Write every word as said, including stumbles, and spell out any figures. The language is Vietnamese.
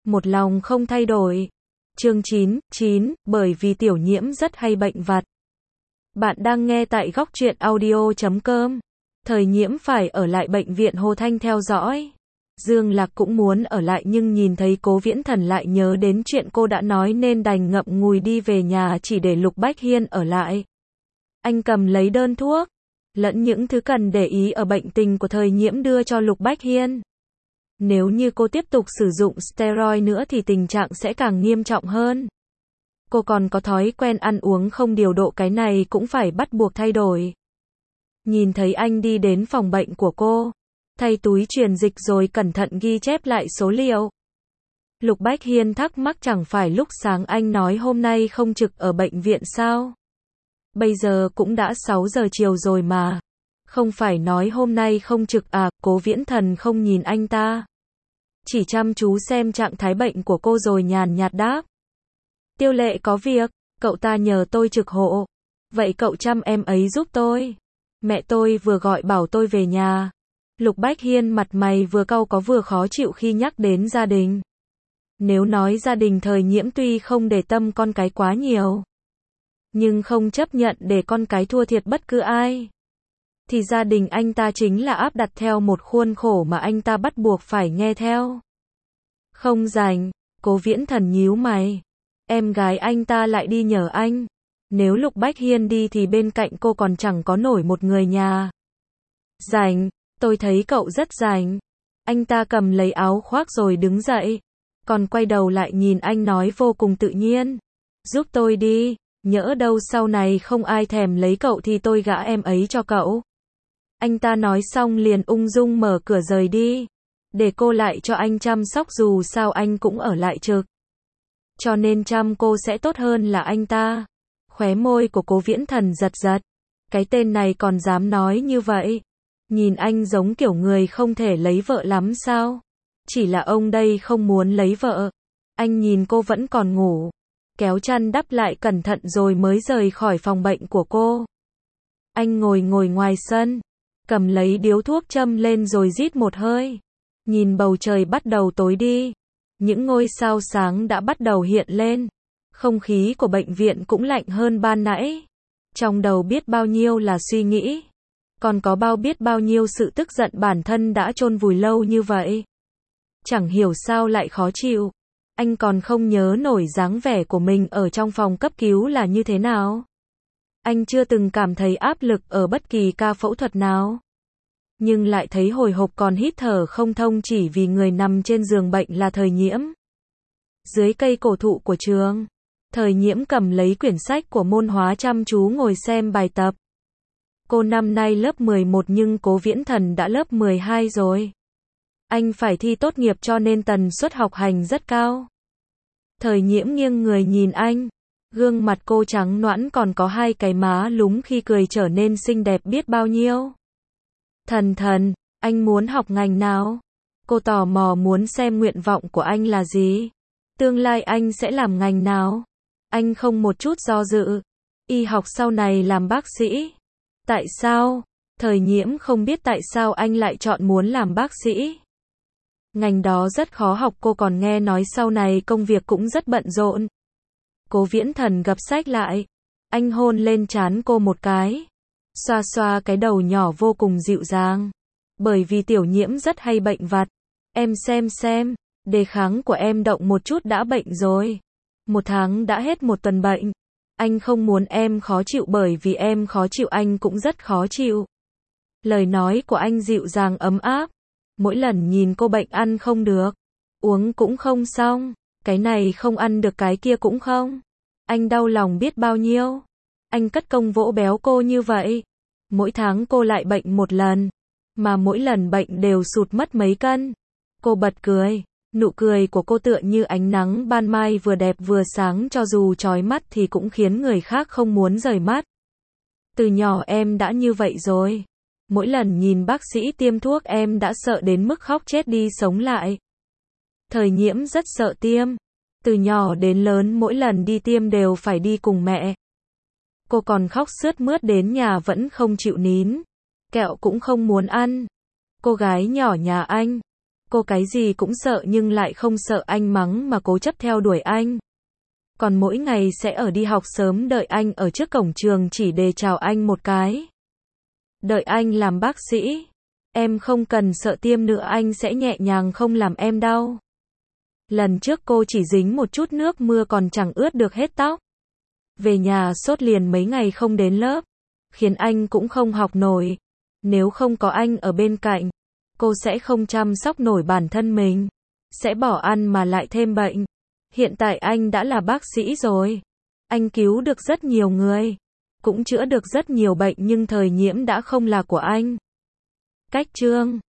một lòng không thay đổi. Chương chín, chín, bởi vì tiểu nhiễm rất hay bệnh vặt. Bạn đang nghe tại góc truyện audio chấm com. Thời nhiễm phải ở lại bệnh viện Hồ Thanh theo dõi. Dương Lạc cũng muốn ở lại nhưng nhìn thấy Cố Viễn Thần lại nhớ đến chuyện cô đã nói nên đành ngậm ngùi đi về nhà chỉ để Lục Bách Hiên ở lại. Anh cầm lấy đơn thuốc, lẫn những thứ cần để ý ở bệnh tình của thời nhiễm đưa cho Lục Bách Hiên. Nếu như cô tiếp tục sử dụng steroid nữa thì tình trạng sẽ càng nghiêm trọng hơn. Cô còn có thói quen ăn uống không điều độ, cái này cũng phải bắt buộc thay đổi. Nhìn thấy anh đi đến phòng bệnh của cô, thay túi truyền dịch rồi cẩn thận ghi chép lại số liệu. Lục Bách Hiên thắc mắc, chẳng phải lúc sáng anh nói hôm nay không trực ở bệnh viện sao? Bây giờ cũng đã sáu giờ chiều rồi mà. Không phải nói hôm nay không trực à? Cố Viễn Thần không nhìn anh ta, chỉ chăm chú xem trạng thái bệnh của cô rồi nhàn nhạt đáp. Tiêu Lệ có việc, cậu ta nhờ tôi trực hộ. Vậy cậu chăm em ấy giúp tôi. Mẹ tôi vừa gọi bảo tôi về nhà. Lục Bách Hiên mặt mày vừa cau có vừa khó chịu khi nhắc đến gia đình. Nếu nói gia đình thời nhiễm tuy không để tâm con cái quá nhiều, nhưng không chấp nhận để con cái thua thiệt bất cứ ai, thì gia đình anh ta chính là áp đặt theo một khuôn khổ mà anh ta bắt buộc phải nghe theo. Không rảnh. Cố Viễn Thần nhíu mày. Em gái anh ta lại đi nhờ anh. Nếu Lục Bách Hiên đi thì bên cạnh cô còn chẳng có nổi một người nhà. Rảnh, tôi thấy cậu rất rảnh. Anh ta cầm lấy áo khoác rồi đứng dậy, còn quay đầu lại nhìn anh nói vô cùng tự nhiên. Giúp tôi đi, nhỡ đâu sau này không ai thèm lấy cậu thì tôi gả em ấy cho cậu. Anh ta nói xong liền ung dung mở cửa rời đi, để cô lại cho anh chăm sóc, dù sao anh cũng ở lại trực, cho nên chăm cô sẽ tốt hơn là anh ta. Khóe môi của Cố Viễn Thần giật giật. Cái tên này còn dám nói như vậy. Nhìn anh giống kiểu người không thể lấy vợ lắm sao? Chỉ là ông đây không muốn lấy vợ. Anh nhìn cô vẫn còn ngủ, kéo chăn đắp lại cẩn thận rồi mới rời khỏi phòng bệnh của cô. Anh ngồi ngồi ngoài sân, cầm lấy điếu thuốc châm lên rồi rít một hơi. Nhìn bầu trời bắt đầu tối đi, những ngôi sao sáng đã bắt đầu hiện lên. Không khí của bệnh viện cũng lạnh hơn ban nãy. Trong đầu biết bao nhiêu là suy nghĩ, còn có bao biết bao nhiêu sự tức giận bản thân đã chôn vùi lâu như vậy. Chẳng hiểu sao lại khó chịu. Anh còn không nhớ nổi dáng vẻ của mình ở trong phòng cấp cứu là như thế nào. Anh chưa từng cảm thấy áp lực ở bất kỳ ca phẫu thuật nào, nhưng lại thấy hồi hộp còn hít thở không thông chỉ vì người nằm trên giường bệnh là thời nhiễm. Dưới cây cổ thụ của trường, thời nhiễm cầm lấy quyển sách của môn hóa chăm chú ngồi xem bài tập. Cô năm nay lớp mười một nhưng Cố Viễn Thần đã lớp mười hai rồi. Anh phải thi tốt nghiệp cho nên tần suất học hành rất cao. Thời nhiễm nghiêng người nhìn anh. Gương mặt cô trắng nõn còn có hai cái má lúm khi cười trở nên xinh đẹp biết bao nhiêu. Thần thần, anh muốn học ngành nào? Cô tò mò muốn xem nguyện vọng của anh là gì. Tương lai anh sẽ làm ngành nào? Anh không một chút do dự. Y học sau này làm bác sĩ. Tại sao? Thời nhiễm không biết tại sao anh lại chọn muốn làm bác sĩ. Ngành đó rất khó học, cô còn nghe nói sau này công việc cũng rất bận rộn. Cố Viễn Thần gập sách lại. Anh hôn lên trán cô một cái, xoa xoa cái đầu nhỏ vô cùng dịu dàng. Bởi vì tiểu nhiễm rất hay bệnh vặt. Em xem xem, đề kháng của em động một chút đã bệnh rồi. Một tháng đã hết một tuần bệnh. Anh không muốn em khó chịu, bởi vì em khó chịu anh cũng rất khó chịu. Lời nói của anh dịu dàng ấm áp. Mỗi lần nhìn cô bệnh ăn không được, uống cũng không xong, cái này không ăn được cái kia cũng không. Anh đau lòng biết bao nhiêu. Anh cất công vỗ béo cô như vậy. Mỗi tháng cô lại bệnh một lần, mà mỗi lần bệnh đều sụt mất mấy cân. Cô bật cười. Nụ cười của cô tựa như ánh nắng ban mai vừa đẹp vừa sáng, cho dù chói mắt thì cũng khiến người khác không muốn rời mắt. Từ nhỏ em đã như vậy rồi. Mỗi lần nhìn bác sĩ tiêm thuốc em đã sợ đến mức khóc chết đi sống lại. Thời nhiễm rất sợ tiêm. Từ nhỏ đến lớn mỗi lần đi tiêm đều phải đi cùng mẹ. Cô còn khóc sướt mướt đến nhà vẫn không chịu nín. Kẹo cũng không muốn ăn. Cô gái nhỏ nhà anh. Cô cái gì cũng sợ nhưng lại không sợ anh mắng mà cố chấp theo đuổi anh. Còn mỗi ngày sẽ ở đi học sớm đợi anh ở trước cổng trường chỉ để chào anh một cái. Đợi anh làm bác sĩ. Em không cần sợ tiêm nữa, anh sẽ nhẹ nhàng không làm em đau. Lần trước cô chỉ dính một chút nước mưa còn chẳng ướt được hết tóc. Về nhà sốt liền mấy ngày không đến lớp. Khiến anh cũng không học nổi. Nếu không có anh ở bên cạnh, cô sẽ không chăm sóc nổi bản thân mình. Sẽ bỏ ăn mà lại thêm bệnh. Hiện tại anh đã là bác sĩ rồi. Anh cứu được rất nhiều người. Cũng chữa được rất nhiều bệnh nhưng thời nhiễm đã không là của anh. Cách chương